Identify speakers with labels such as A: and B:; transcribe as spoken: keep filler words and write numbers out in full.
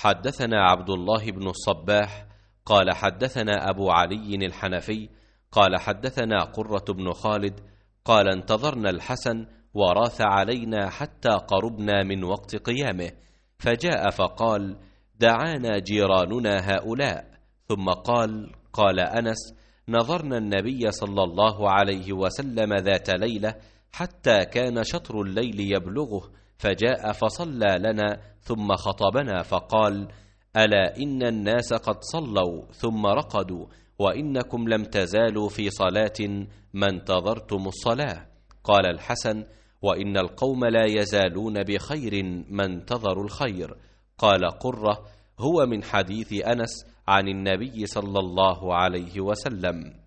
A: حدثنا عبد الله بن الصباح قال حدثنا أبو علي الحنفي قال حدثنا قرة بن خالد قال انتظرنا الحسن وراث علينا حتى قربنا من وقت قيامه، فجاء فقال: دعانا جيراننا هؤلاء. ثم قال: قال أنس: نظرنا النبي صلى الله عليه وسلم ذات ليلة حتى كان شطر الليل يبلغه، فجاء فصلى لنا ثم خطبنا فقال: ألا إن الناس قد صلوا ثم رقدوا، وإنكم لم تزالوا في صلاة ما انتظرتم الصلاة. قال الحسن: وإن القوم لا يزالون بخير ما انتظروا الخير. قال قرة: هو من حديث أنس عن النبي صلى الله عليه وسلم.